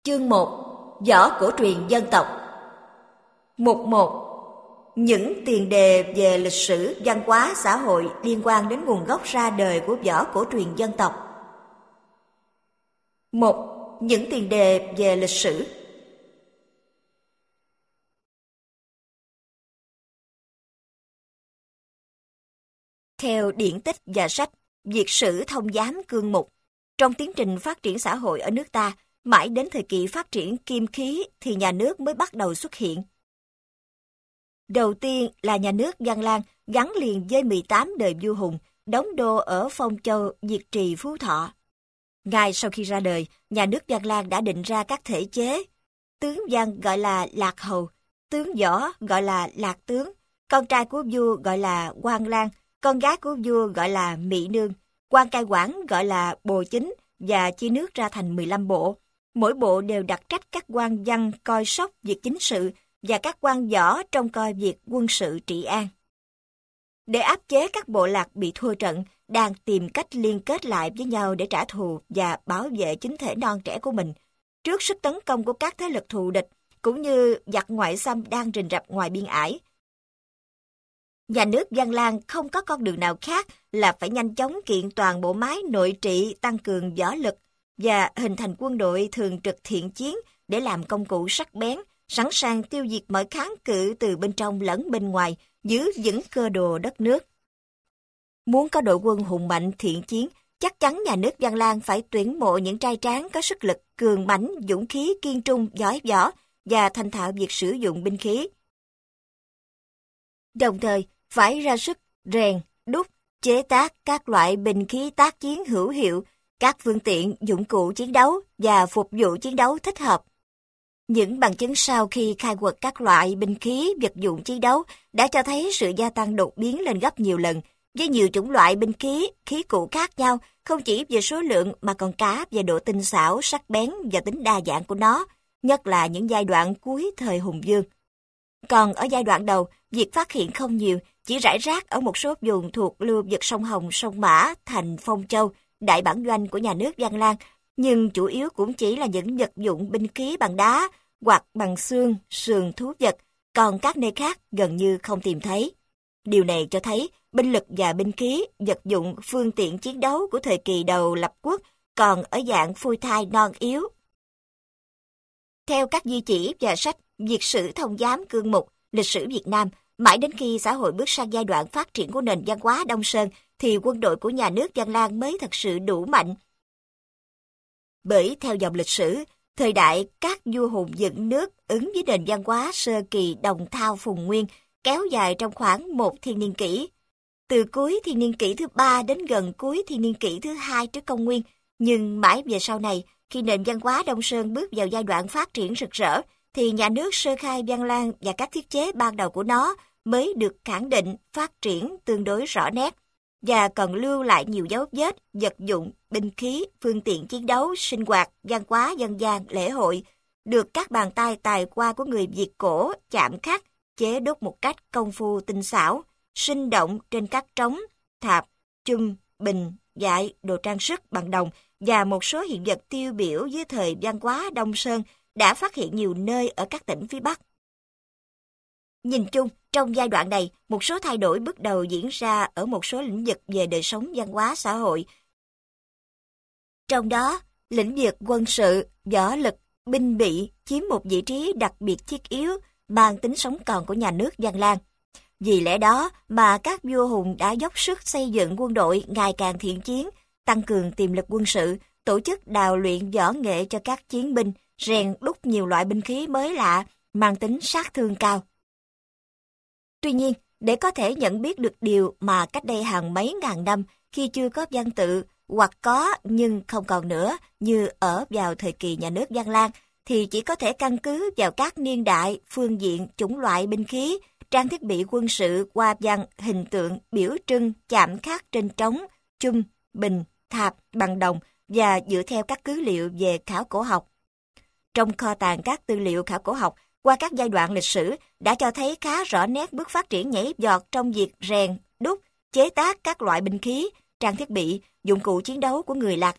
Chương 1. Võ cổ truyền dân tộc. Mục 1. Những tiền đề về lịch sử, văn hóa, xã hội liên quan đến nguồn gốc ra đời của võ cổ truyền dân tộc. 1. Những tiền đề về lịch sử. Theo điển tích và sách Việt sử thông giám cương mục, trong tiến trình phát triển xã hội ở nước ta, mãi đến thời kỳ phát triển kim khí thì nhà nước mới bắt đầu xuất hiện. Đầu tiên là nhà nước Văn Lang gắn liền với 18 đời vua Hùng, đóng đô ở Phong Châu, Việt Trì, Phú Thọ. Ngay sau khi ra đời, nhà nước Văn Lang đã định ra các thể chế. Tướng văn gọi là Lạc Hầu, tướng võ gọi là Lạc Tướng, con trai của vua gọi là Quan Lang, con gái của vua gọi là Mỹ Nương, quan cai quản gọi là Bồ Chính và chia nước ra thành 15 bộ. Mỗi bộ đều đặt trách các quan văn coi sóc việc chính sự và các quan võ trông coi việc quân sự trị an. Để áp chế các bộ lạc bị thua trận, đang tìm cách liên kết lại với nhau để trả thù và bảo vệ chính thể non trẻ của mình trước sức tấn công của các thế lực thù địch cũng như giặc ngoại xâm đang rình rập ngoài biên ải. Nhà nước Văn Lang không có con đường nào khác là phải nhanh chóng kiện toàn bộ máy nội trị, tăng cường võ lực và hình thành quân đội thường trực thiện chiến để làm công cụ sắc bén, sẵn sàng tiêu diệt mọi kháng cự từ bên trong lẫn bên ngoài, giữ vững cơ đồ đất nước. Muốn có đội quân hùng mạnh thiện chiến, chắc chắn nhà nước Văn Lang phải tuyển mộ những trai tráng có sức lực, cường mãnh, dũng khí, kiên trung, giỏi võ và thành thạo việc sử dụng binh khí. Đồng thời, phải ra sức rèn, đúc, chế tác các loại binh khí tác chiến hữu hiệu, các phương tiện, dụng cụ chiến đấu và phục vụ chiến đấu thích hợp. Những bằng chứng sau khi khai quật các loại binh khí, vật dụng chiến đấu đã cho thấy sự gia tăng đột biến lên gấp nhiều lần, với nhiều chủng loại binh khí, khí cụ khác nhau, không chỉ về số lượng mà còn cả về độ tinh xảo, sắc bén và tính đa dạng của nó, nhất là những giai đoạn cuối thời Hùng Vương. Còn ở giai đoạn đầu, việc phát hiện không nhiều, chỉ rải rác ở một số vùng thuộc lưu vực sông Hồng, sông Mã, thành Phong Châu, đại bản doanh của nhà nước Văn Lang, nhưng chủ yếu cũng chỉ là những vật dụng binh khí bằng đá hoặc bằng xương, sườn thú vật, còn các nơi khác gần như không tìm thấy. Điều này cho thấy binh lực và binh khí, vật dụng, phương tiện chiến đấu của thời kỳ đầu lập quốc còn ở dạng phôi thai non yếu. Theo các di chỉ và sách Việt sử thông giám cương mục, lịch sử Việt Nam, mãi đến khi xã hội bước sang giai đoạn phát triển của nền văn hóa Đông Sơn, thì quân đội của nhà nước Văn Lang mới thật sự đủ mạnh. Bởi theo dòng lịch sử, thời đại các vua hùng dựng nước ứng với nền văn hóa sơ kỳ Đồng Thao Phùng Nguyên kéo dài trong khoảng một thiên niên kỷ. Từ cuối thiên niên kỷ thứ 3 đến gần cuối thiên niên kỷ thứ 2 trước công nguyên, nhưng mãi về sau này, khi nền văn hóa Đông Sơn bước vào giai đoạn phát triển rực rỡ, thì nhà nước sơ khai Văn Lang và các thiết chế ban đầu của nó mới được khẳng định phát triển tương đối rõ nét, và còn lưu lại nhiều dấu vết, vật dụng, binh khí, phương tiện chiến đấu, sinh hoạt, văn hóa dân gian, lễ hội, được các bàn tay tài hoa của người Việt cổ chạm khắc, chế đúc một cách công phu tinh xảo, sinh động trên các trống, thạp, chum, bình, dại, đồ trang sức bằng đồng và một số hiện vật tiêu biểu dưới thời văn hóa Đông Sơn đã phát hiện nhiều nơi ở các tỉnh phía Bắc. Nhìn chung, trong giai đoạn này, một số thay đổi bước đầu diễn ra ở một số lĩnh vực về đời sống văn hóa xã hội. Trong đó, lĩnh vực quân sự, võ lực, binh bị chiếm một vị trí đặc biệt thiết yếu, mang tính sống còn của nhà nước Văn Lang. Vì lẽ đó mà các vua hùng đã dốc sức xây dựng quân đội ngày càng thiện chiến, tăng cường tiềm lực quân sự, tổ chức đào luyện võ nghệ cho các chiến binh, rèn đúc nhiều loại binh khí mới lạ, mang tính sát thương cao. Tuy nhiên, để có thể nhận biết được điều mà cách đây hàng mấy ngàn năm khi chưa có văn tự hoặc có nhưng không còn nữa như ở vào thời kỳ nhà nước Văn Lang, thì chỉ có thể căn cứ vào các niên đại, phương diện, chủng loại binh khí, trang thiết bị quân sự, hoa văn, hình tượng, biểu trưng, chạm khắc trên trống, chum, bình, thạp, bằng đồng và dựa theo các cứ liệu về khảo cổ học. Trong kho tàng các tư liệu khảo cổ học, qua các giai đoạn lịch sử đã cho thấy khá rõ nét bước phát triển nhảy vọt trong việc rèn, đúc, chế tác các loại binh khí, trang thiết bị, dụng cụ chiến đấu của người Lạc Việt,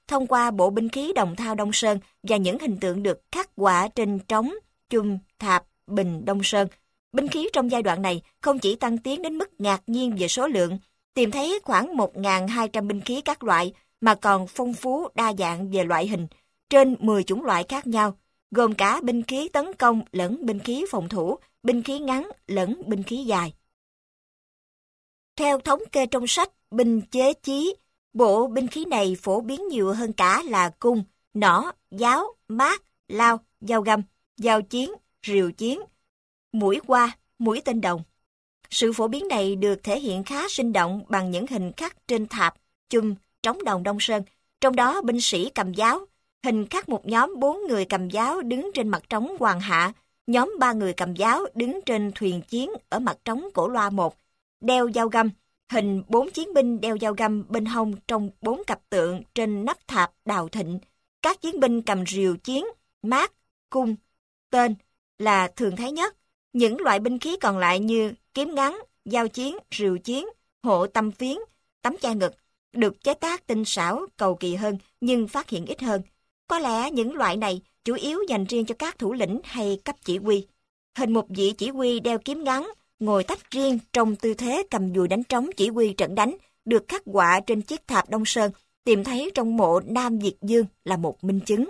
thông qua bộ binh khí Đồng Thao Đông Sơn và những hình tượng được khắc họa trên trống, chum, thạp, bình Đông Sơn. Binh khí trong giai đoạn này không chỉ tăng tiến đến mức ngạc nhiên về số lượng, tìm thấy khoảng 1.200 binh khí các loại, mà còn phong phú đa dạng về loại hình, trên 10 chủng loại khác nhau, gồm cả binh khí tấn công lẫn binh khí phòng thủ, binh khí ngắn lẫn binh khí dài. Theo thống kê trong sách Binh chế chí, bộ binh khí này phổ biến nhiều hơn cả là cung, nỏ, giáo, mác, lao, dao găm, dao chiến, rìu chiến, mũi qua, mũi tên đồng. Sự phổ biến này được thể hiện khá sinh động bằng những hình khắc trên thạp, chum, trống đồng Đông Sơn, trong đó binh sĩ cầm giáo, hình khắc một nhóm 4 người cầm giáo đứng trên mặt trống Hoàng Hạ, nhóm 3 người cầm giáo đứng trên thuyền chiến ở mặt trống Cổ Loa 1, đeo dao găm, hình 4 chiến binh đeo dao găm bên hông trong 4 cặp tượng trên nắp thạp Đào Thịnh. Các chiến binh cầm rìu chiến, mác, cung, tên là thường thấy nhất. Những loại binh khí còn lại như kiếm ngắn, dao chiến, rìu chiến, hộ tâm phiến, tấm che ngực, được chế tác tinh xảo, cầu kỳ hơn nhưng phát hiện ít hơn. Có lẽ những loại này chủ yếu dành riêng cho các thủ lĩnh hay cấp chỉ huy. Hình một vị chỉ huy đeo kiếm ngắn, ngồi tách riêng trong tư thế cầm dùi đánh trống chỉ huy trận đánh, được khắc họa trên chiếc thạp Đông Sơn, tìm thấy trong mộ Nam Việt Dương là một minh chứng.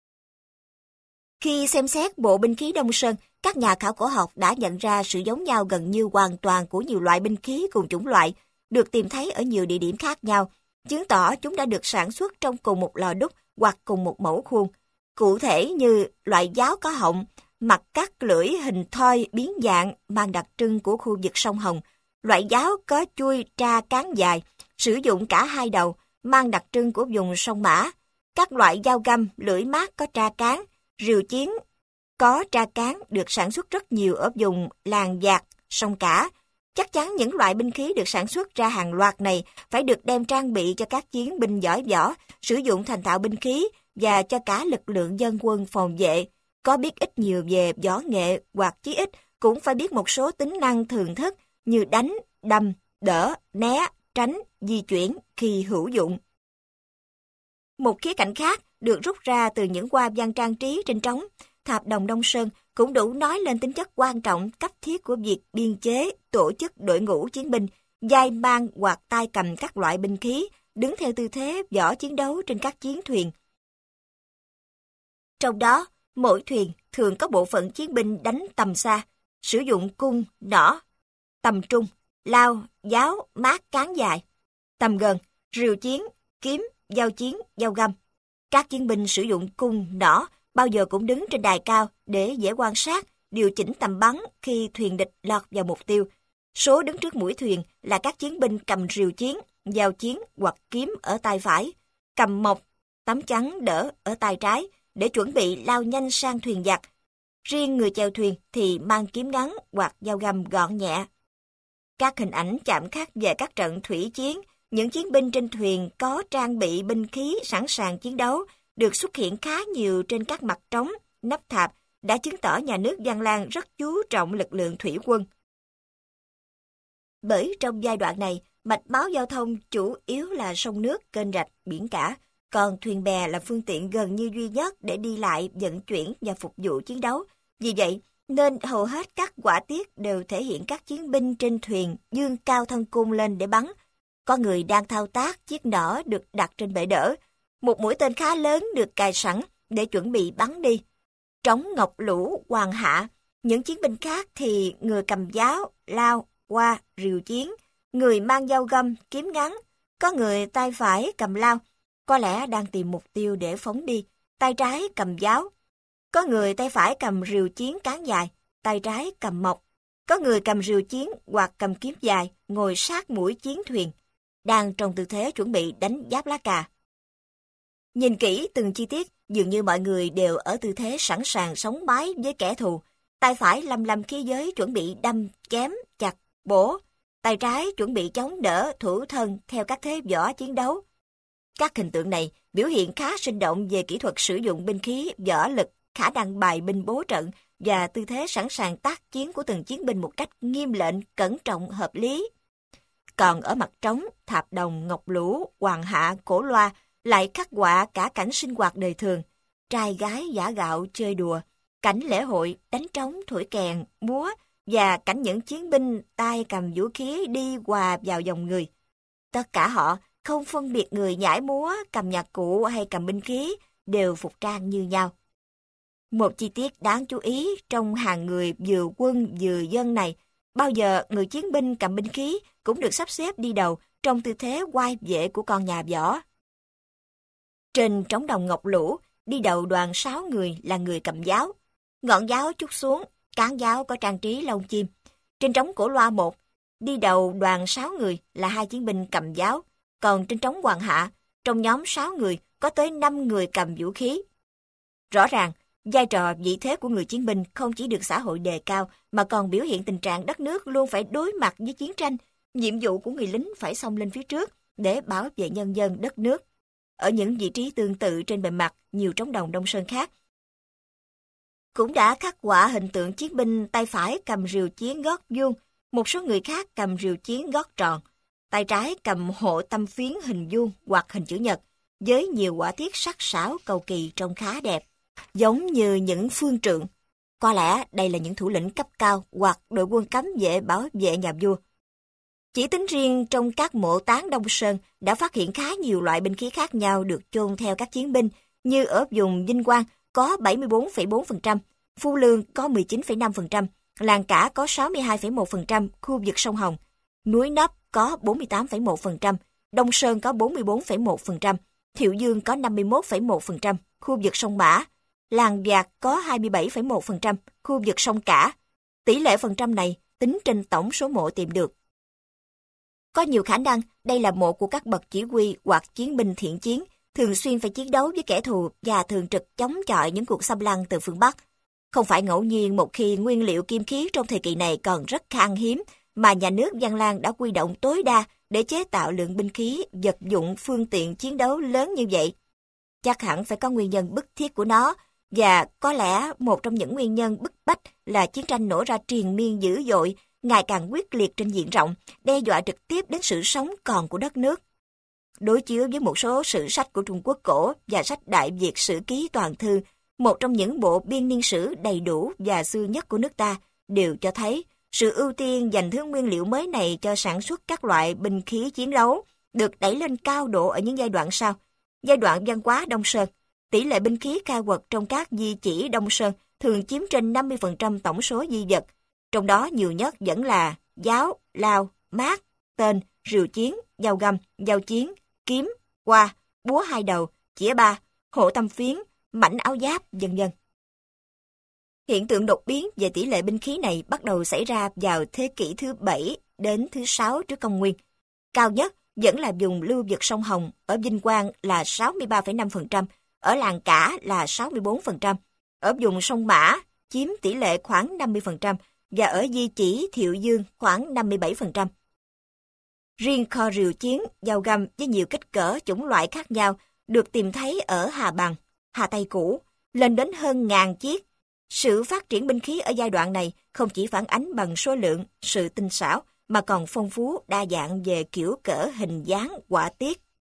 Khi xem xét bộ binh khí Đông Sơn, các nhà khảo cổ học đã nhận ra sự giống nhau gần như hoàn toàn của nhiều loại binh khí cùng chủng loại, được tìm thấy ở nhiều địa điểm khác nhau, chứng tỏ chúng đã được sản xuất trong cùng một lò đúc hoặc cùng một mẫu khuôn. Cụ thể như loại giáo có họng, mặt cắt lưỡi hình thoi biến dạng mang đặc trưng của khu vực sông Hồng, loại giáo có chuôi tra cán dài, sử dụng cả hai đầu, mang đặc trưng của vùng sông Mã. Các loại dao găm, lưỡi mác có tra cán, rìu chiến có tra cán được sản xuất rất nhiều ở vùng Làng Giạc, sông Cả. Chắc chắn những loại binh khí được sản xuất ra hàng loạt này phải được đem trang bị cho các chiến binh giỏi võ, sử dụng thành thạo binh khí và cho cả lực lượng dân quân phòng vệ. Có biết ít nhiều về võ nghệ hoặc chí ít cũng phải biết một số tính năng thường thức như đánh, đâm, đỡ, né, tránh, di chuyển khi hữu dụng. Một khía cạnh khác được rút ra từ những hoa văn trang trí trên trống thạp Đồng Đông Sơn cũng đủ nói lên tính chất quan trọng cấp thiết của việc biên chế, tổ chức đội ngũ chiến binh, vai mang hoặc tay cầm các loại binh khí, đứng theo tư thế võ chiến đấu trên các chiến thuyền. Trong đó, mỗi thuyền thường có bộ phận chiến binh đánh tầm xa, sử dụng cung, nỏ, tầm trung, lao, giáo, mác cán dài, tầm gần, rìu chiến, kiếm, dao chiến, dao găm. Các chiến binh sử dụng cung, nỏ bao giờ cũng đứng trên đài cao để dễ quan sát, điều chỉnh tầm bắn khi thuyền địch lọt vào mục tiêu. Số đứng trước mũi thuyền là các chiến binh cầm rìu chiến, dao chiến hoặc kiếm ở tay phải, cầm mộc, tấm chắn đỡ ở tay trái để chuẩn bị lao nhanh sang thuyền giặc. Riêng người chèo thuyền thì mang kiếm ngắn hoặc dao găm gọn nhẹ. Các hình ảnh chạm khắc về các trận thủy chiến, những chiến binh trên thuyền có trang bị binh khí sẵn sàng chiến đấu, được xuất hiện khá nhiều trên các mặt trống, nắp thạp, đã chứng tỏ nhà nước Văn Lang rất chú trọng lực lượng thủy quân. Bởi trong giai đoạn này, mạch máu giao thông chủ yếu là sông nước, kênh rạch, biển cả, còn thuyền bè là phương tiện gần như duy nhất để đi lại, vận chuyển và phục vụ chiến đấu. Vì vậy, nên hầu hết các họa tiết đều thể hiện các chiến binh trên thuyền giương cao thân cung lên để bắn. Có người đang thao tác chiếc nỏ được đặt trên bệ đỡ. Một mũi tên khá lớn được cài sẵn để chuẩn bị bắn đi. Trống Ngọc Lũ, Hoàng Hạ, những chiến binh khác thì người cầm giáo, lao, qua, rìu chiến, người mang dao găm, kiếm ngắn, có người tay phải cầm lao, có lẽ đang tìm mục tiêu để phóng đi, tay trái cầm giáo. Có người tay phải cầm rìu chiến cán dài, tay trái cầm mộc. Có người cầm rìu chiến hoặc cầm kiếm dài, ngồi sát mũi chiến thuyền, đang trong tư thế chuẩn bị đánh giáp lá cà. Nhìn kỹ từng chi tiết, dường như mọi người đều ở tư thế sẵn sàng sống mái với kẻ thù. Tay phải lăm lăm khí giới chuẩn bị đâm, chém, chặt, bổ. Tay trái chuẩn bị chống đỡ, thủ thân theo các thế võ chiến đấu. Các hình tượng này biểu hiện khá sinh động về kỹ thuật sử dụng binh khí, võ lực, khả năng bài binh bố trận và tư thế sẵn sàng tác chiến của từng chiến binh một cách nghiêm lệnh, cẩn trọng, hợp lý. Còn ở mặt trống, thạp Đồng, Ngọc Lũ, Hoàng Hạ, Cổ Loa, lại khắc họa cả cảnh sinh hoạt đời thường, trai gái giã gạo chơi đùa, cảnh lễ hội đánh trống thổi kèn, múa và cảnh những chiến binh tay cầm vũ khí đi hòa vào dòng người. Tất cả họ, không phân biệt người nhảy múa, cầm nhạc cụ hay cầm binh khí, đều phục trang như nhau. Một chi tiết đáng chú ý trong hàng người vừa quân vừa dân này, bao giờ người chiến binh cầm binh khí cũng được sắp xếp đi đầu trong tư thế oai vệ của con nhà võ. Trên trống đồng ngọc lũ, đi đầu đoàn 6 người là người cầm giáo. Ngọn giáo trút xuống, cán giáo có trang trí lông chim. Trên trống cổ loa 1, đi đầu đoàn 6 người là 2 chiến binh cầm giáo. Còn trên trống Hoàng Hạ, trong nhóm 6 người có tới 5 người cầm vũ khí. Rõ ràng, vai trò vị thế của người chiến binh không chỉ được xã hội đề cao mà còn biểu hiện tình trạng đất nước luôn phải đối mặt với chiến tranh. Nhiệm vụ của người lính phải xông lên phía trước để bảo vệ nhân dân đất nước. Ở những vị trí tương tự trên bề mặt nhiều trống đồng Đông Sơn khác, cũng đã khắc họa hình tượng chiến binh tay phải cầm rìu chiến gót vuông, một số người khác cầm rìu chiến gót tròn, tay trái cầm hộ tâm phiến hình vuông hoặc hình chữ nhật, với nhiều họa tiết sắc sảo cầu kỳ trông khá đẹp, giống như những phương trượng. Có lẽ đây là những thủ lĩnh cấp cao hoặc đội quân cấm vệ bảo vệ nhà vua. Chỉ tính riêng trong các mộ táng Đông Sơn đã phát hiện khá nhiều loại binh khí khác nhau được chôn theo các chiến binh, như ở vùng Vinh Quang có 74,4%, Phú Lương có 19,5%, Làng Cả có 62,1%, khu vực sông Hồng, Núi Nấp có 48,1%, Đông Sơn có 44,1%, Thiệu Dương có 51,1%, khu vực sông Mã, Làng Vạc có 27,1%, khu vực sông Cả. Tỷ lệ phần trăm này tính trên tổng số mộ tìm được. Có nhiều khả năng đây là mộ của các bậc chỉ huy hoặc chiến binh thiện chiến, thường xuyên phải chiến đấu với kẻ thù và thường trực chống chọi những cuộc xâm lăng từ phương Bắc. Không phải ngẫu nhiên một khi nguyên liệu kim khí trong thời kỳ này còn rất khan hiếm, mà nhà nước Văn Lang đã huy động tối đa để chế tạo lượng binh khí, vật dụng, phương tiện chiến đấu lớn như vậy. Chắc hẳn phải có nguyên nhân bức thiết của nó, và có lẽ một trong những nguyên nhân bức bách là chiến tranh nổ ra triền miên dữ dội, ngày càng quyết liệt trên diện rộng, đe dọa trực tiếp đến sự sống còn của đất nước. Đối chiếu với một số sử sách của Trung Quốc cổ và sách Đại Việt Sử Ký Toàn Thư, một trong những bộ biên niên sử đầy đủ và xưa nhất của nước ta, đều cho thấy sự ưu tiên dành thứ nguyên liệu mới này cho sản xuất các loại binh khí chiến đấu được đẩy lên cao độ ở những giai đoạn sau. Giai đoạn văn hóa Đông Sơn, tỷ lệ binh khí khai quật trong các di chỉ Đông Sơn thường chiếm trên 50% tổng số di vật, trong đó nhiều nhất vẫn là giáo, lao, mát, tên, rìu chiến, dao găm, dao chiến, kiếm, qua, búa hai đầu, chĩa ba, hộ tâm phiến, mảnh áo giáp, vân vân. Hiện tượng đột biến về tỷ lệ binh khí này bắt đầu xảy ra vào thế kỷ thứ 7 đến thứ 6 trước công nguyên. Cao nhất vẫn là vùng lưu vực sông Hồng, ở Vinh Quang là 63,5%, ở Làng Cả là 64%, ở vùng sông Mã chiếm tỷ lệ khoảng 50% và ở di chỉ Thiệu Dương khoảng 57%. Riêng kho rìu chiến, dao găm với nhiều kích cỡ chủng loại khác nhau được tìm thấy ở Hà Bằng, Hà Tây cũ, lên đến hơn 1000 chiếc. Sự phát triển binh khí ở giai đoạn này không chỉ phản ánh bằng số lượng, sự tinh xảo, mà còn phong phú đa dạng về kiểu cỡ, hình dáng, họa tiết.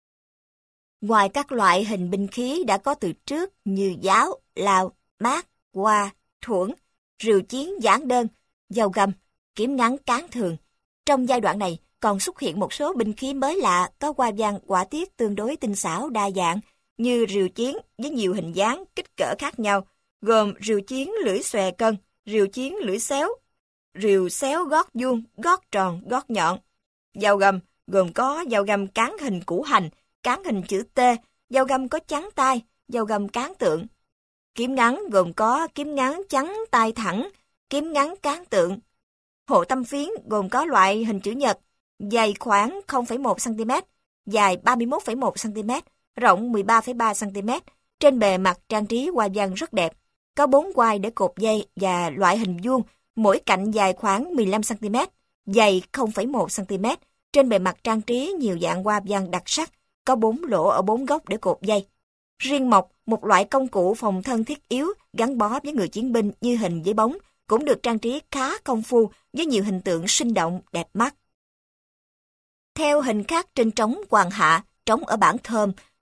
Ngoài các loại hình binh khí đã có từ trước như giáo, lao, mát, qua, thuẫn, rìu chiến giản đơn, dao găm, kiếm ngắn cán thường, trong giai đoạn này còn xuất hiện một số binh khí mới lạ có hoa văn họa tiết tương đối tinh xảo đa dạng, như rìu chiến với nhiều hình dáng, kích cỡ khác nhau, gồm rìu chiến lưỡi xòe cân, rìu chiến lưỡi xéo, rìu xéo gót vuông, gót tròn, gót nhọn. Dao găm gồm có dao găm cán hình củ hành, cán hình chữ T, dao găm có chắn tay, dao găm cán tượng. Kiếm ngắn gồm có kiếm ngắn chắn tay thẳng, kiếm ngắn cán tượng. Hộ tâm phiến gồm có loại hình chữ nhật, dày khoảng 0,1 cm, dài 31,1 cm, rộng 13,3 cm, trên bề mặt trang trí hoa văn rất đẹp. Có 4 quai để cột dây và loại hình vuông, mỗi cạnh dài khoảng 15 cm, dày 0,1 cm, trên bề mặt trang trí nhiều dạng hoa văn đặc sắc, có 4 lỗ ở 4 góc để cột dây. Riêng mộc, một loại công cụ phòng thân thiết yếu gắn bó với người chiến binh như hình với bóng, cũng được trang trí khá công phu với nhiều hình tượng sinh động, đẹp mắt. Theo hình khắc trên trống Hoàng Hạ, trống ở Bản Thơm,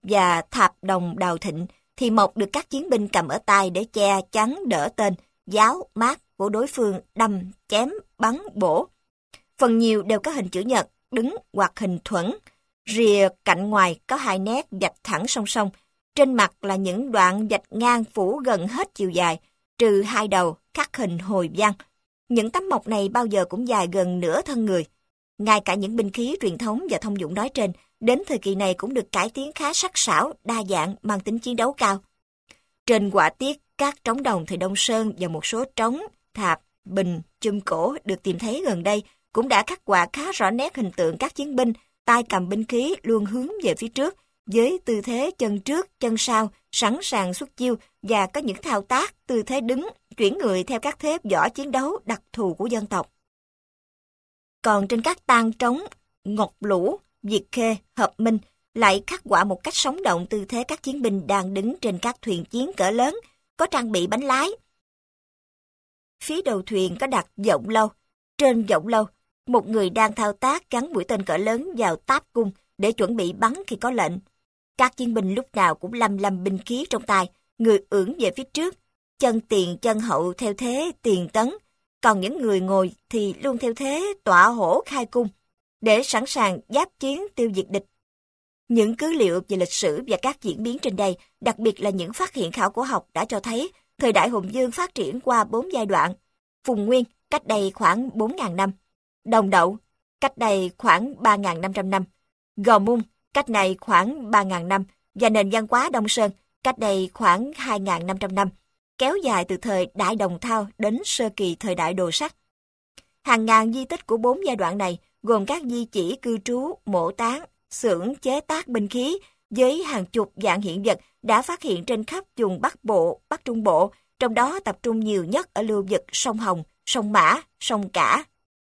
và thạp đồng Đào Thịnh thì mộc được các chiến binh cầm ở tay để che chắn đỡ tên, giáo, mát của đối phương đâm, chém, bắn, bổ. Phần nhiều đều có hình chữ nhật, đứng hoặc hình thuẫn. Rìa cạnh ngoài có 2 nét vạch thẳng song song. Trên mặt là những đoạn vạch ngang phủ gần hết chiều dài, trừ 2 đầu khắc hình hồi văn. Những tấm mộc này bao giờ cũng dài gần nửa thân người. Ngay cả những binh khí truyền thống và thông dụng nói trên, đến thời kỳ này cũng được cải tiến khá sắc sảo, đa dạng, mang tính chiến đấu cao. Trên họa tiết, các trống đồng thời Đông Sơn và một số trống, thạp, bình, chum cổ được tìm thấy gần đây cũng đã khắc họa khá rõ nét hình tượng các chiến binh, tay cầm binh khí luôn hướng về phía trước, với tư thế chân trước, chân sau, sẵn sàng xuất chiêu và có những thao tác, tư thế đứng, chuyển người theo các thế võ chiến đấu đặc thù của dân tộc. Còn trên các tang trống, Ngọc Lũ, Việt Khê, Hợp Minh lại khắc họa một cách sống động tư thế các chiến binh đang đứng trên các thuyền chiến cỡ lớn, có trang bị bánh lái. Phía đầu thuyền có đặt vọng lâu. Trên vọng lâu, một người đang thao tác gắn mũi tên cỡ lớn vào táp cung để chuẩn bị bắn khi có lệnh. Các chiến binh lúc nào cũng lăm lăm binh khí trong tay, người ưỡn về phía trước, chân tiền chân hậu theo thế tiền tấn, còn những người ngồi thì luôn theo thế tọa hổ khai cung, để sẵn sàng giáp chiến tiêu diệt địch. Những cứ liệu về lịch sử và các diễn biến trên đây, đặc biệt là những phát hiện khảo cổ học đã cho thấy thời đại Hùng Vương phát triển qua 4 giai đoạn. Phùng Nguyên, cách đây khoảng 4.000 năm. Đồng Đậu, cách đây khoảng 3.500 năm. Gò Mung, cách này khoảng 3.000 năm. Và nền văn hóa Đông Sơn, cách đây khoảng 2.500 năm. Kéo dài từ thời Đại Đồng Thao đến sơ kỳ thời đại Đồ Sắt. Hàng ngàn di tích của 4 giai đoạn này gồm các di chỉ cư trú, mộ táng, xưởng chế tác binh khí với hàng chục dạng hiện vật đã phát hiện trên khắp vùng Bắc Bộ, Bắc Trung Bộ, trong đó tập trung nhiều nhất ở lưu vực sông Hồng, sông Mã, sông Cả.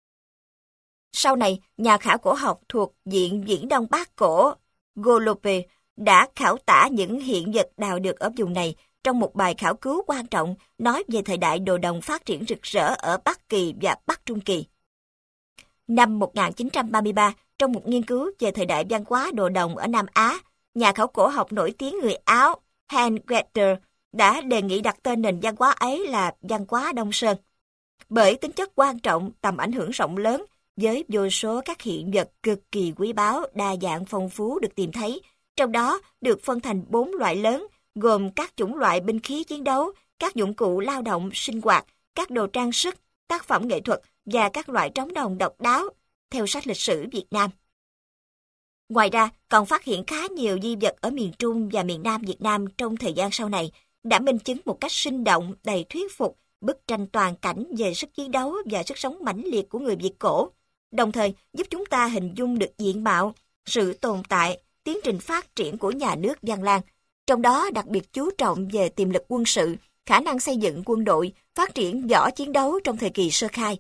Sau này, nhà khảo cổ học thuộc Viện Viễn Đông Bắc Cổ Golope đã khảo tả những hiện vật đào được ở vùng này trong một bài khảo cứu quan trọng nói về thời đại đồ đồng phát triển rực rỡ ở Bắc Kỳ và Bắc Trung Kỳ. Năm 1933, trong một nghiên cứu về thời đại văn hóa đồ đồng ở Nam Á, nhà khảo cổ học nổi tiếng người Áo Hans Grether đã đề nghị đặt tên nền văn hóa ấy là văn hóa Đông Sơn. Bởi tính chất quan trọng, tầm ảnh hưởng rộng lớn, với vô số các hiện vật cực kỳ quý báu, đa dạng phong phú được tìm thấy, trong đó được phân thành 4 loại lớn, gồm các chủng loại binh khí chiến đấu, các dụng cụ lao động, sinh hoạt, các đồ trang sức, tác phẩm nghệ thuật và các loại trống đồng độc đáo, theo sách lịch sử Việt Nam. Ngoài ra, còn phát hiện khá nhiều di vật ở miền Trung và miền Nam Việt Nam trong thời gian sau này, đã minh chứng một cách sinh động, đầy thuyết phục bức tranh toàn cảnh về sức chiến đấu và sức sống mãnh liệt của người Việt cổ, đồng thời giúp chúng ta hình dung được diện mạo, sự tồn tại, tiến trình phát triển của nhà nước Văn Lang, trong đó đặc biệt chú trọng về tiềm lực quân sự, khả năng xây dựng quân đội, phát triển võ chiến đấu trong thời kỳ sơ khai,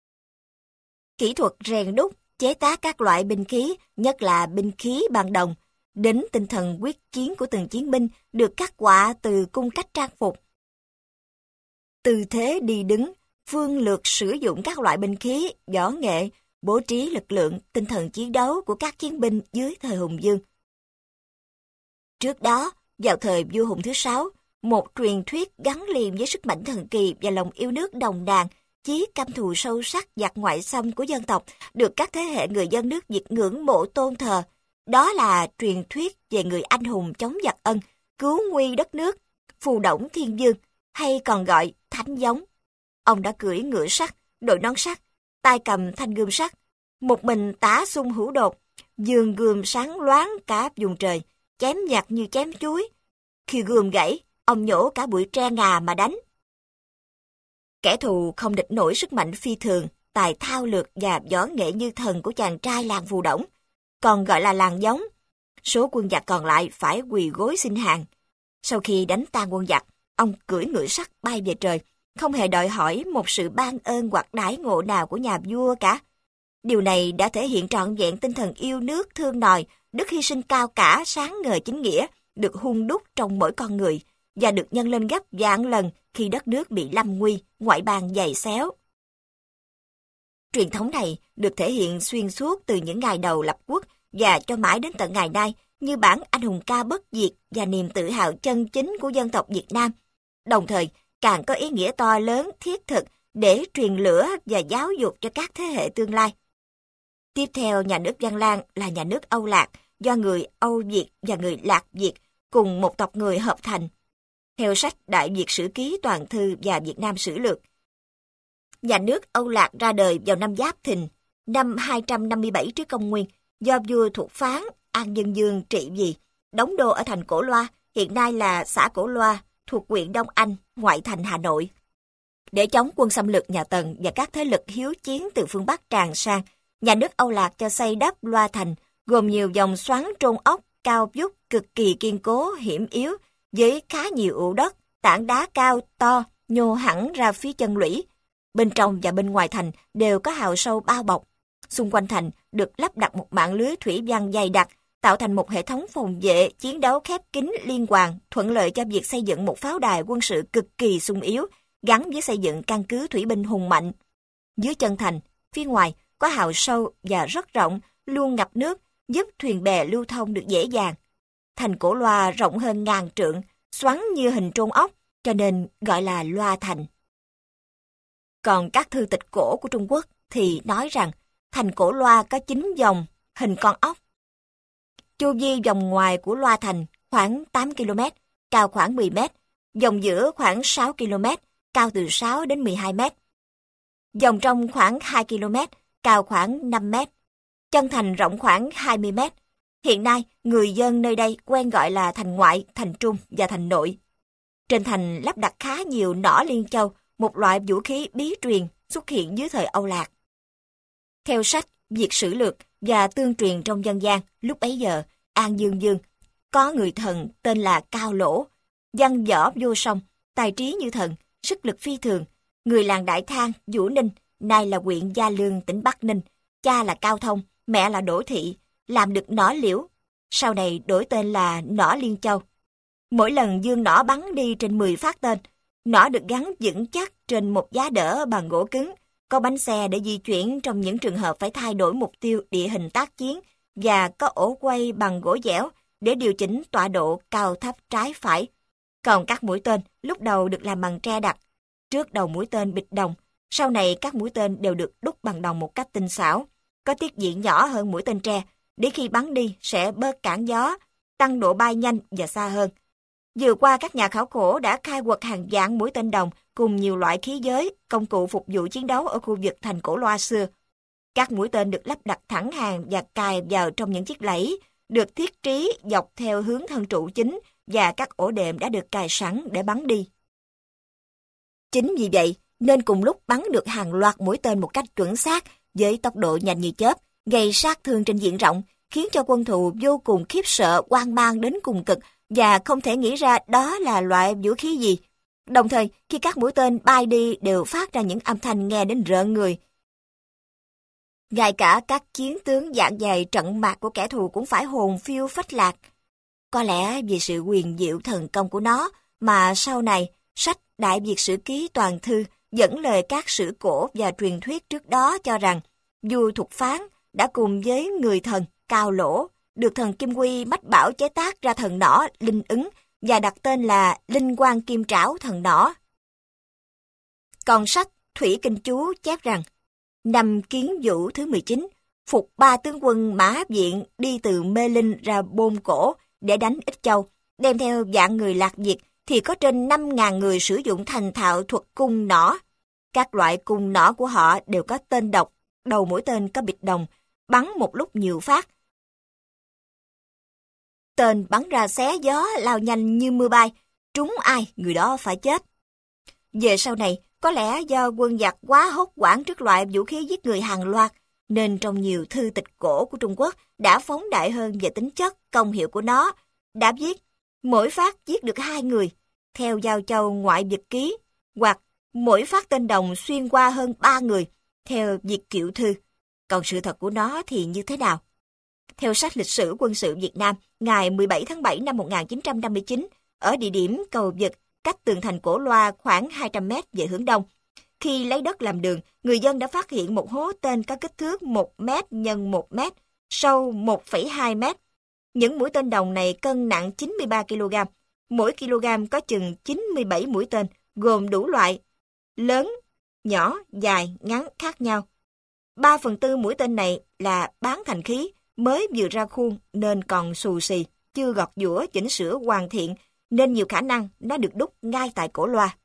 kỹ thuật rèn đúc, chế tác các loại binh khí, nhất là binh khí bằng đồng, đến tinh thần quyết chiến của từng chiến binh được khắc họa từ cung cách trang phục, tư thế đi đứng, phương lược sử dụng các loại binh khí, võ nghệ, bố trí lực lượng, tinh thần chiến đấu của các chiến binh dưới thời Hùng Vương. Trước đó, vào thời vua Hùng thứ 6, một truyền thuyết gắn liền với sức mạnh thần kỳ và lòng yêu nước đồng đàn, chí căm thù sâu sắc giặc ngoại xâm của dân tộc được các thế hệ người dân nước Việt ngưỡng mộ tôn thờ. Đó là truyền thuyết về người anh hùng chống giặc Ân, cứu nguy đất nước, Phù Đổng Thiên Vương, hay còn gọi Thánh Giống. Ông đã cưỡi ngựa sắt, đội nón sắt, tay cầm thanh gươm sắt, một mình tả xung hữu đột, giường gươm sáng loáng cả vùng trời, chém nhặt như chém chuối. Khi gươm gãy, ông nhổ cả bụi tre ngà mà đánh. Kẻ thù không địch nổi sức mạnh phi thường, tài thao lược và võ nghệ như thần của chàng trai làng Phù Đổng, còn gọi là làng Giống. Số quân giặc còn lại phải quỳ gối xin hàng. Sau khi đánh tan quân giặc, ông cưỡi ngựa sắt bay về trời, không hề đòi hỏi một sự ban ơn hoặc đãi ngộ nào của nhà vua cả. Điều này đã thể hiện trọn vẹn tinh thần yêu nước thương nòi, đức hy sinh cao cả, sáng ngời chính nghĩa, được hun đúc trong mỗi con người, và được nhân lên gấp vạn lần khi đất nước bị lâm nguy, ngoại bang giày xéo. Truyền thống này được thể hiện xuyên suốt từ những ngày đầu lập quốc và cho mãi đến tận ngày nay, như bản anh hùng ca bất diệt và niềm tự hào chân chính của dân tộc Việt Nam, đồng thời càng có ý nghĩa to lớn thiết thực để truyền lửa và giáo dục cho các thế hệ tương lai. Tiếp theo nhà nước Văn Lang là nhà nước Âu Lạc do người Âu Việt và người Lạc Việt cùng một tộc người hợp thành. Theo sách Đại Việt Sử Ký Toàn Thư và Việt Nam Sử Lược, nhà nước Âu Lạc ra đời vào năm Giáp Thìn, năm 257 trước công nguyên, do vua Thục Phán An Dân Dương trị vì, đóng đô ở thành Cổ Loa, hiện nay là xã Cổ Loa, thuộc huyện Đông Anh, ngoại thành Hà Nội. Để chống quân xâm lược nhà Tần và các thế lực hiếu chiến từ phương Bắc tràn sang, nhà nước Âu Lạc cho xây đắp Loa Thành, gồm nhiều dòng xoắn trôn ốc cao vút cực kỳ kiên cố, hiểm yếu, với khá nhiều ụ đất, tảng đá cao, to, nhô hẳn ra phía chân lũy. Bên trong và bên ngoài thành đều có hào sâu bao bọc. Xung quanh thành được lắp đặt một mạng lưới thủy văn dày đặc, tạo thành một hệ thống phòng vệ, chiến đấu khép kín liên hoàn, thuận lợi cho việc xây dựng một pháo đài quân sự cực kỳ sung yếu, gắn với xây dựng căn cứ thủy binh hùng mạnh. Dưới chân thành, phía ngoài, có hào sâu và rất rộng, luôn ngập nước, giúp thuyền bè lưu thông được dễ dàng. Thành Cổ Loa rộng hơn 1000 trượng, xoắn như hình trôn ốc, cho nên gọi là Loa Thành. Còn các thư tịch cổ của Trung Quốc thì nói rằng thành Cổ Loa có 9 vòng, hình con ốc. Chu vi vòng ngoài của Loa Thành khoảng 8 km, cao khoảng 10 m, vòng giữa khoảng 6 km, cao từ 6 đến 12 m. Vòng trong khoảng 2 km, cao khoảng 5 m. Chân thành rộng khoảng 20 m. Hiện nay, người dân nơi đây quen gọi là thành ngoại, thành trung và thành nội. Trên thành lắp đặt khá nhiều nỏ liên châu, một loại vũ khí bí truyền xuất hiện dưới thời Âu Lạc. Theo sách Việt Sử Lược và tương truyền trong dân gian, lúc bấy giờ, An Dương Dương có người thần tên là Cao Lỗ, văn võ vô song, tài trí như thần, sức lực phi thường, người làng Đại Thang, Vũ Ninh, nay là huyện Gia Lương, tỉnh Bắc Ninh, cha là Cao Thông, mẹ là Đỗ Thị, làm được nỏ liễu, sau này đổi tên là nỏ Liên Châu. Mỗi lần dương nỏ bắn đi trên 10 phát tên, nỏ được gắn vững chắc trên một giá đỡ bằng gỗ cứng, có bánh xe để di chuyển trong những trường hợp phải thay đổi mục tiêu địa hình tác chiến và có ổ quay bằng gỗ dẻo để điều chỉnh tọa độ cao thấp trái phải. Còn các mũi tên lúc đầu được làm bằng tre đặc, trước đầu mũi tên bịt đồng, sau này các mũi tên đều được đúc bằng đồng một cách tinh xảo, có tiết diện nhỏ hơn mũi tên tre, để khi bắn đi sẽ bớt cản gió, tăng độ bay nhanh và xa hơn. Vừa qua các nhà khảo cổ đã khai quật hàng vạn mũi tên đồng cùng nhiều loại khí giới, công cụ phục vụ chiến đấu ở khu vực thành Cổ Loa xưa. Các mũi tên được lắp đặt thẳng hàng và cài vào trong những chiếc lẫy, được thiết trí dọc theo hướng thân trụ chính và các ổ đệm đã được cài sẵn để bắn đi. Chính vì vậy nên cùng lúc bắn được hàng loạt mũi tên một cách chuẩn xác với tốc độ nhanh như chớp, gây sát thương trên diện rộng, khiến cho quân thù vô cùng khiếp sợ, hoang mang đến cùng cực và không thể nghĩ ra đó là loại vũ khí gì. Đồng thời, khi các mũi tên bay đi đều phát ra những âm thanh nghe đến rợn người. Ngay cả các chiến tướng dạng dày trận mạc của kẻ thù cũng phải hồn phiêu phách lạc. Có lẽ vì sự huyền diệu thần công của nó mà sau này, sách Đại Việt Sử Ký Toàn Thư dẫn lời các sử cổ và truyền thuyết trước đó cho rằng vua Thục Phán đã cùng với người thần Cao Lỗ được thần Kim Quy mách bảo chế tác ra thần nỏ linh ứng và đặt tên là Linh Quang Kim Trảo thần nỏ. Còn sách Thủy Kinh Chú chép rằng năm Kiến Vũ thứ 19, phục 3 tướng quân Mã Viện đi từ Mê Linh ra Bôn Cổ để đánh Ích Châu, đem theo vạn người Lạc Việt thì có trên 5.000 người sử dụng thành thạo thuật cung nỏ. Các loại cung nỏ của họ đều có tên độc, đầu mũi tên có bịt đồng, bắn một lúc nhiều phát. Tên bắn ra xé gió lao nhanh như mưa bay, trúng ai người đó phải chết. Về sau này, có lẽ do quân giặc quá hốt hoảng trước loại vũ khí giết người hàng loạt, nên trong nhiều thư tịch cổ của Trung Quốc đã phóng đại hơn về tính chất, công hiệu của nó, đã viết mỗi phát giết được 2 người, theo Giao Châu Ngoại Việt Ký, hoặc mỗi phát tên đồng xuyên qua hơn 3 người, theo Việt Kiệu Thư. Còn sự thật của nó thì như thế nào? Theo sách lịch sử quân sự Việt Nam, ngày 17 tháng 7 năm 1959, ở địa điểm cầu Vực, cách tường thành Cổ Loa khoảng 200 mét về hướng đông. Khi lấy đất làm đường, người dân đã phát hiện một hố tên có kích thước 1 mét x 1 mét, sâu 1,2 mét. Những mũi tên đồng này cân nặng 93 kg. Mỗi kg có chừng 97 mũi tên, gồm đủ loại, lớn, nhỏ, dài, ngắn khác nhau. 3/4 mũi tên này là bán thành khí, mới vừa ra khuôn nên còn xù xì, chưa gọt giũa chỉnh sửa hoàn thiện, nên nhiều khả năng nó được đúc ngay tại cổ loa.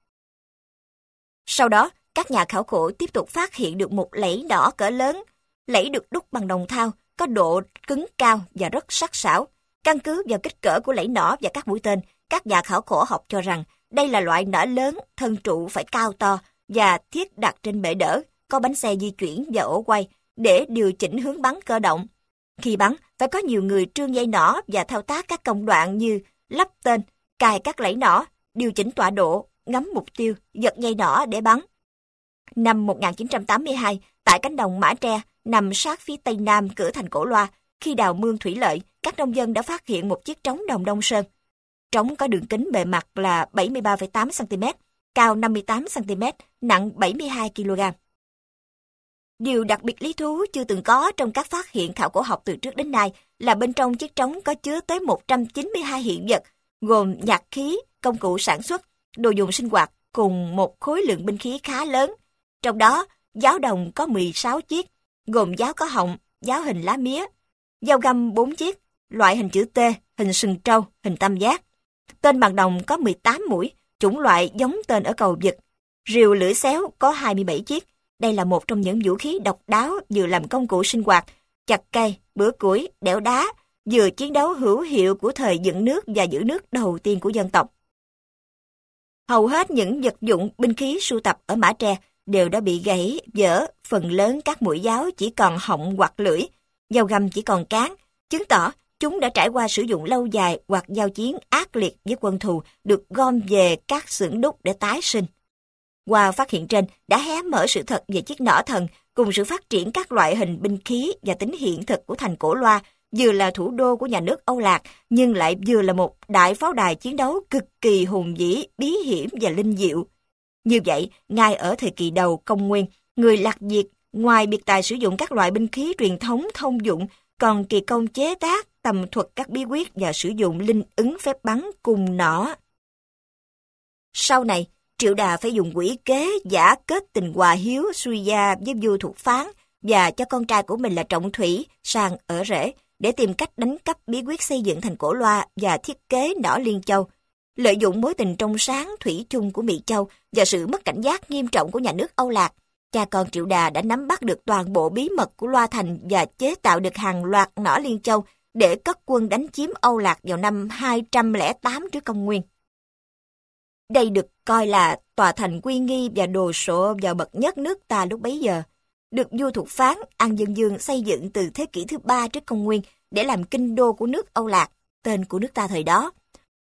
Sau đó, các nhà khảo cổ tiếp tục phát hiện được một lẫy đỏ cỡ lớn. Lẫy được đúc bằng đồng thau, có độ cứng cao và rất sắc sảo. Căn cứ vào kích cỡ của lẫy nỏ và các mũi tên, các nhà khảo cổ học cho rằng đây là loại nỏ lớn, thân trụ phải cao to và thiết đặt trên bệ đỡ, có bánh xe di chuyển và ổ quay để điều chỉnh hướng bắn cơ động. Khi bắn, phải có nhiều người trương dây nỏ và thao tác các công đoạn như lắp tên, cài các lẫy nỏ, điều chỉnh tọa độ, ngắm mục tiêu, giật dây nỏ để bắn. Năm 1982, tại cánh đồng Mã Tre, nằm sát phía tây nam cửa thành Cổ Loa, khi đào mương thủy lợi, các nông dân đã phát hiện một chiếc trống đồng Đông Sơn. Trống có đường kính bề mặt là 73,8 cm, cao 58 cm, nặng 72 kg. Điều đặc biệt lý thú chưa từng có trong các phát hiện khảo cổ học từ trước đến nay là bên trong chiếc trống có chứa tới 192 hiện vật, gồm nhạc khí, công cụ sản xuất, đồ dùng sinh hoạt cùng một khối lượng binh khí khá lớn. Trong đó, giáo đồng có 16 chiếc, gồm giáo có họng, giáo hình lá mía, dao găm 4 chiếc, loại hình chữ T, hình sừng trâu, hình tam giác. Tên bằng đồng có 18 mũi, chủng loại giống tên ở cầu Vực. Rìu lưỡi xéo có 27 chiếc. Đây là một trong những vũ khí độc đáo vừa làm công cụ sinh hoạt, chặt cây, bữa củi, đẽo đá, vừa chiến đấu hữu hiệu của thời dựng nước và giữ nước đầu tiên của dân tộc. Hầu hết những vật dụng binh khí sưu tập ở Mã Tre đều đã bị gãy, vỡ, phần lớn các mũi giáo chỉ còn họng hoặc lưỡi, dao găm chỉ còn cán, chứng tỏ chúng đã trải qua sử dụng lâu dài hoặc giao chiến ác liệt với quân thù, được gom về các xưởng đúc để tái sinh. Qua phát hiện trên đã hé mở sự thật về chiếc nỏ thần cùng sự phát triển các loại hình binh khí và tính hiện thực của thành Cổ Loa, vừa là thủ đô của nhà nước Âu Lạc nhưng lại vừa là một đại pháo đài chiến đấu cực kỳ hùng vĩ, bí hiểm và linh diệu. Như vậy, ngay ở thời kỳ đầu Công nguyên, người Lạc Việt ngoài biệt tài sử dụng các loại binh khí truyền thống thông dụng, còn kỳ công chế tác, tầm thuật các bí quyết và sử dụng linh ứng phép bắn cùng nỏ. Sau này, Triệu Đà phải dùng quỷ kế giả kết tình hòa hiếu suy gia với vua Thục Phán và cho con trai của mình là Trọng Thủy sang ở rể để tìm cách đánh cắp bí quyết xây dựng thành Cổ Loa và thiết kế nỏ Liên Châu. Lợi dụng mối tình trong sáng thủy chung của Mỹ Châu và sự mất cảnh giác nghiêm trọng của nhà nước Âu Lạc, cha con Triệu Đà đã nắm bắt được toàn bộ bí mật của Loa Thành và chế tạo được hàng loạt nỏ Liên Châu để cất quân đánh chiếm Âu Lạc vào năm 208 trước công nguyên. Đây được coi là tòa thành uy nghi và đồ sộ và bậc nhất nước ta lúc bấy giờ, được vua Thục Phán An Dương Dương xây dựng từ thế kỷ thứ 3 trước công nguyên để làm kinh đô của nước Âu Lạc, tên của nước ta thời đó.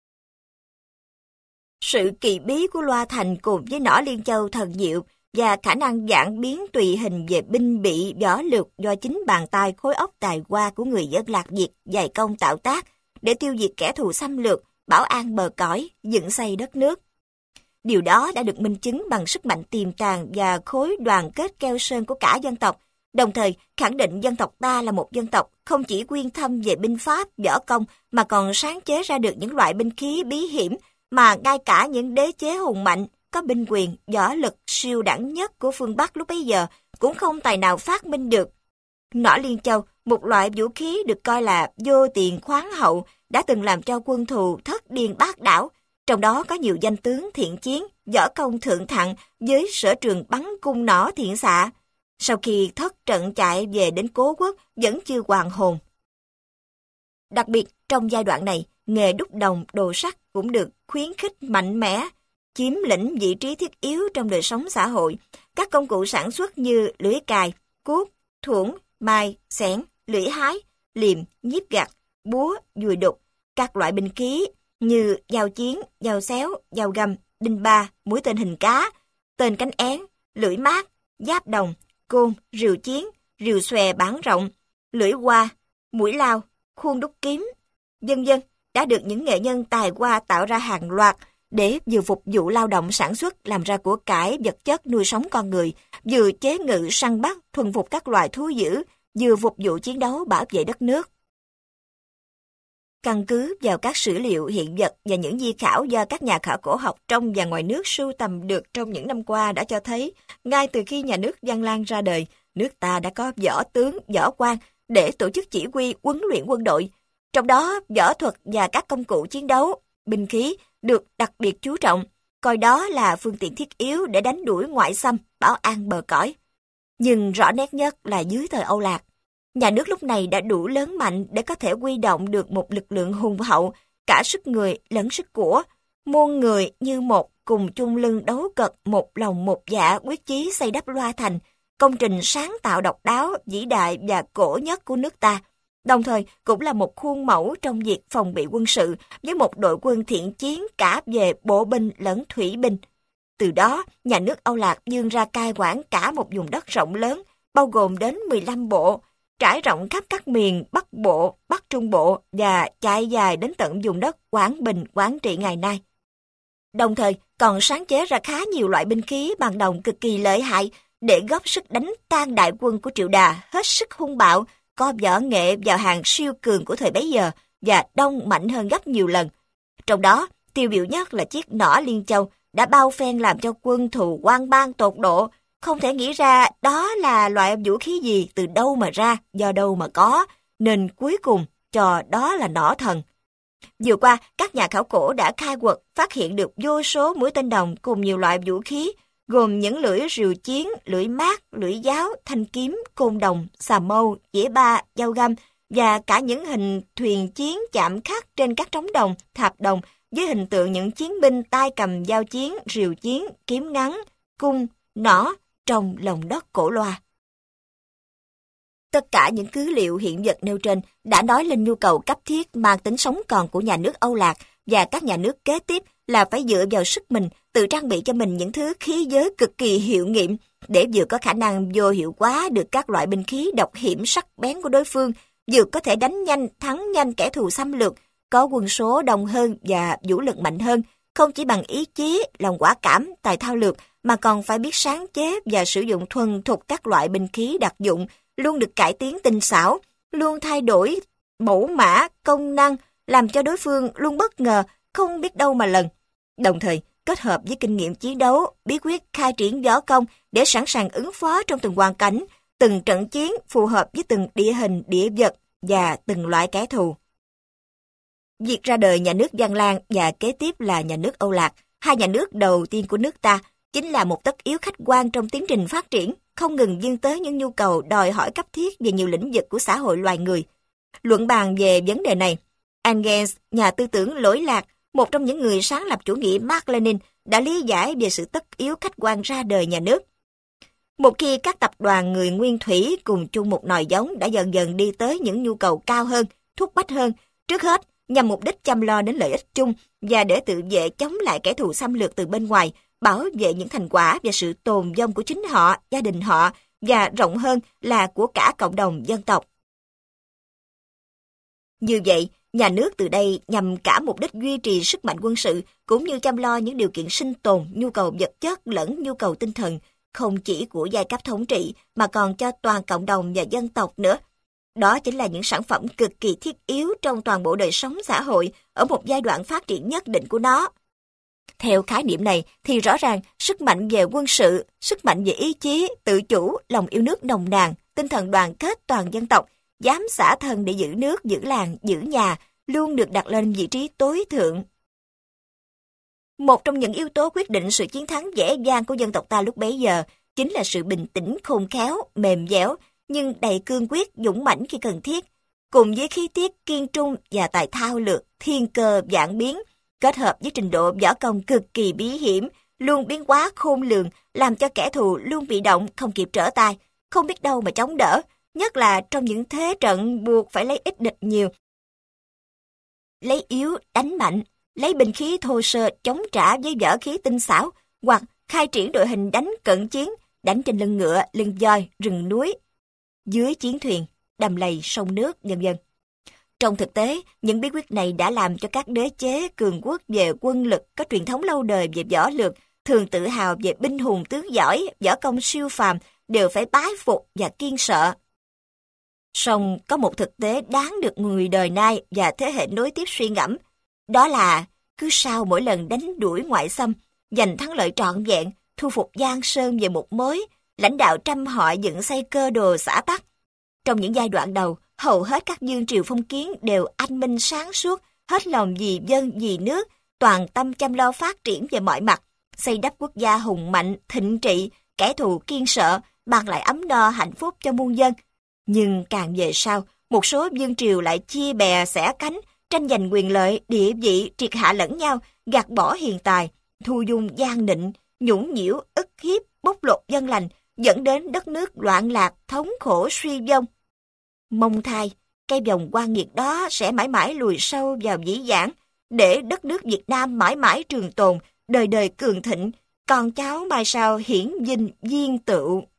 Sự kỳ bí của Loa Thành cùng với nỏ Liên Châu thần diệu và khả năng dạng biến tùy hình về binh bị võ lược do chính bàn tay khối óc tài hoa của người dân Lạc Việt dày công tạo tác để tiêu diệt kẻ thù xâm lược, bảo an bờ cõi, dựng xây đất nước. Điều đó đã được minh chứng bằng sức mạnh tiềm tàng và khối đoàn kết keo sơn của cả dân tộc, đồng thời khẳng định dân tộc ta là một dân tộc không chỉ uyên thâm về binh pháp, võ công mà còn sáng chế ra được những loại binh khí bí hiểm mà ngay cả những đế chế hùng mạnh, có binh quyền, võ lực siêu đẳng nhất của phương Bắc lúc bấy giờ cũng không tài nào phát minh được. Nỏ Liên Châu, một loại vũ khí được coi là vô tiền khoáng hậu, đã từng làm cho quân thù thất điên bát đảo, trong đó có nhiều danh tướng thiện chiến, võ công thượng thặng với sở trường bắn cung nỏ thiện xạ. Sau khi thất trận chạy về đến cố quốc vẫn chưa hoàn hồn. Đặc biệt trong giai đoạn này, nghề đúc đồng đồ sắt cũng được khuyến khích mạnh mẽ, chiếm lĩnh vị trí thiết yếu trong đời sống xã hội. Các công cụ sản xuất như lưỡi cài, cuốc, thuẫn, mai, xẻng, lưỡi hái, liềm, nhíp gặt, búa, dùi đục, các loại binh khí như dao chiến, dao xéo, dao găm, đinh ba, mũi tên hình cá, tên cánh én, lưỡi mát, giáp đồng, côn, rìu chiến, rìu xòe bảng rộng, lưỡi hoa, mũi lao, khuôn đúc kiếm, vân vân đã được những nghệ nhân tài hoa tạo ra hàng loạt để vừa phục vụ lao động sản xuất làm ra của cải vật chất nuôi sống con người, vừa chế ngự săn bắt thuần phục các loài thú dữ, vừa phục vụ chiến đấu bảo vệ đất nước. Căn cứ vào các sử liệu hiện vật và những di khảo do các nhà khảo cổ học trong và ngoài nước sưu tầm được trong những năm qua đã cho thấy, ngay từ khi nhà nước Văn Lang ra đời, nước ta đã có võ tướng, võ quan để tổ chức chỉ huy huấn luyện quân đội. Trong đó, võ thuật và các công cụ chiến đấu, binh khí được đặc biệt chú trọng, coi đó là phương tiện thiết yếu để đánh đuổi ngoại xâm, bảo an bờ cõi. Nhưng rõ nét nhất là dưới thời Âu Lạc, nhà nước lúc này đã đủ lớn mạnh để có thể huy động được một lực lượng hùng hậu, cả sức người lẫn sức của, muôn người như một cùng chung lưng đấu cật, một lòng một dạ quyết chí xây đắp Loa Thành, công trình sáng tạo độc đáo, vĩ đại và cổ nhất của nước ta. Đồng thời cũng là một khuôn mẫu trong việc phòng bị quân sự với một đội quân thiện chiến cả về bộ binh lẫn thủy binh. Từ đó, nhà nước Âu Lạc vươn ra cai quản cả một vùng đất rộng lớn, bao gồm đến 15 bộ, trải rộng khắp các miền Bắc Bộ, Bắc Trung Bộ và chạy dài đến tận vùng đất Quảng Bình, Quảng Trị ngày nay. Đồng thời còn sáng chế ra khá nhiều loại binh khí bằng đồng cực kỳ lợi hại để góp sức đánh tan đại quân của Triệu Đà hết sức hung bạo, có võ nghệ vào hàng siêu cường của thời bấy giờ và đông mạnh hơn gấp nhiều lần. Trong đó, tiêu biểu nhất là chiếc nỏ Liên Châu đã bao phen làm cho quân thù hoang mang tột độ, không thể nghĩ ra đó là loại vũ khí gì, từ đâu mà ra, do đâu mà có, nên cuối cùng cho đó là nỏ thần. Vừa qua, các nhà khảo cổ đã khai quật phát hiện được vô số mũi tên đồng cùng nhiều loại vũ khí, gồm những lưỡi rìu chiến, lưỡi mát, lưỡi giáo, thanh kiếm, côn đồng, xà mâu, dĩa ba, dao găm và cả những hình thuyền chiến chạm khắc trên các trống đồng, thạp đồng với hình tượng những chiến binh tay cầm dao chiến, rìu chiến, kiếm ngắn, cung, nỏ trong lòng đất cổ Loa. Tất cả những cứ liệu hiện vật nêu trên đã nói lên nhu cầu cấp thiết mang tính sống còn của nhà nước Âu Lạc và các nhà nước kế tiếp là phải dựa vào sức mình, tự trang bị cho mình những thứ khí giới cực kỳ hiệu nghiệm để vừa có khả năng vô hiệu hóa được các loại binh khí độc hiểm sắc bén của đối phương, vừa có thể đánh nhanh, thắng nhanh kẻ thù xâm lược, có quân số đông hơn và vũ lực mạnh hơn, không chỉ bằng ý chí, lòng quả cảm, tài thao lược, mà còn phải biết sáng chế và sử dụng thuần thục các loại binh khí đặc dụng, luôn được cải tiến tinh xảo, luôn thay đổi mẫu mã, công năng, làm cho đối phương luôn bất ngờ, không biết đâu mà lần. Đồng thời, kết hợp với kinh nghiệm chiến đấu, bí quyết khai triển võ công để sẵn sàng ứng phó trong từng hoàn cảnh, từng trận chiến phù hợp với từng địa hình, địa vật và từng loại kẻ thù. Việc ra đời nhà nước Văn Lang và kế tiếp là nhà nước Âu Lạc, hai nhà nước đầu tiên của nước ta, chính là một tất yếu khách quan trong tiến trình phát triển, không ngừng vươn tới những nhu cầu đòi hỏi cấp thiết về nhiều lĩnh vực của xã hội loài người. Luận bàn về vấn đề này, Engels, nhà tư tưởng lỗi lạc, một trong những người sáng lập chủ nghĩa Mác Lênin, đã lý giải về sự tất yếu khách quan ra đời nhà nước. Một khi các tập đoàn người nguyên thủy cùng chung một nòi giống đã dần dần đi tới những nhu cầu cao hơn, thúc bách hơn, trước hết nhằm mục đích chăm lo đến lợi ích chung và để tự vệ chống lại kẻ thù xâm lược từ bên ngoài, bảo vệ những thành quả và sự tồn vong của chính họ, gia đình họ và rộng hơn là của cả cộng đồng dân tộc. Như vậy, nhà nước từ đây nhằm cả mục đích duy trì sức mạnh quân sự cũng như chăm lo những điều kiện sinh tồn, nhu cầu vật chất lẫn nhu cầu tinh thần, không chỉ của giai cấp thống trị mà còn cho toàn cộng đồng và dân tộc nữa. Đó chính là những sản phẩm cực kỳ thiết yếu trong toàn bộ đời sống xã hội ở một giai đoạn phát triển nhất định của nó. Theo khái niệm này thì rõ ràng sức mạnh về quân sự, sức mạnh về ý chí, tự chủ, lòng yêu nước nồng nàn, tinh thần đoàn kết toàn dân tộc, dám xả thân để giữ nước, giữ làng, giữ nhà, luôn được đặt lên vị trí tối thượng. Một trong những yếu tố quyết định sự chiến thắng dễ dàng của dân tộc ta lúc bấy giờ chính là sự bình tĩnh khôn khéo, mềm dẻo, nhưng đầy cương quyết, dũng mãnh khi cần thiết, cùng với khí tiết kiên trung và tài thao lược, thiên cơ vạn biến, kết hợp với trình độ võ công cực kỳ bí hiểm, luôn biến hóa khôn lường, làm cho kẻ thù luôn bị động, không kịp trở tay, không biết đâu mà chống đỡ, nhất là trong những thế trận buộc phải lấy ít địch nhiều. Lấy yếu đánh mạnh, lấy binh khí thô sơ chống trả với võ khí tinh xảo, hoặc khai triển đội hình đánh cận chiến, đánh trên lưng ngựa, lưng voi, rừng núi, dưới chiến thuyền, đầm lầy, sông nước, vân vân. Trong thực tế, những bí quyết này đã làm cho các đế chế cường quốc về quân lực có truyền thống lâu đời về võ lược, thường tự hào về binh hùng tướng giỏi, võ công siêu phàm, đều phải bái phục và kiêng sợ. Song có một thực tế đáng được người đời nay và thế hệ nối tiếp suy ngẫm, đó là cứ sau mỗi lần đánh đuổi ngoại xâm, giành thắng lợi trọn vẹn, thu phục Giang Sơn về một mối, lãnh đạo trăm họ dựng xây cơ đồ xã tắc. Trong những giai đoạn đầu, hầu hết các vương triều phong kiến đều anh minh sáng suốt, hết lòng vì dân vì nước, toàn tâm chăm lo phát triển về mọi mặt, xây đắp quốc gia hùng mạnh, thịnh trị, kẻ thù kiên sợ, mang lại ấm no hạnh phúc cho muôn dân. Nhưng càng về sau, một số vương triều lại chia bè xẻ cánh, tranh giành quyền lợi, địa vị, triệt hạ lẫn nhau, gạt bỏ hiền tài, thu dung gian nịnh, nhũng nhiễu, ức hiếp, bóc lột dân lành, dẫn đến đất nước loạn lạc, thống khổ suy vong. Mong thai, cái vòng oan nghiệt đó sẽ mãi mãi lùi sâu vào dĩ vãng, để đất nước Việt Nam mãi mãi trường tồn, đời đời cường thịnh, con cháu mai sau hiển vinh viên tựu.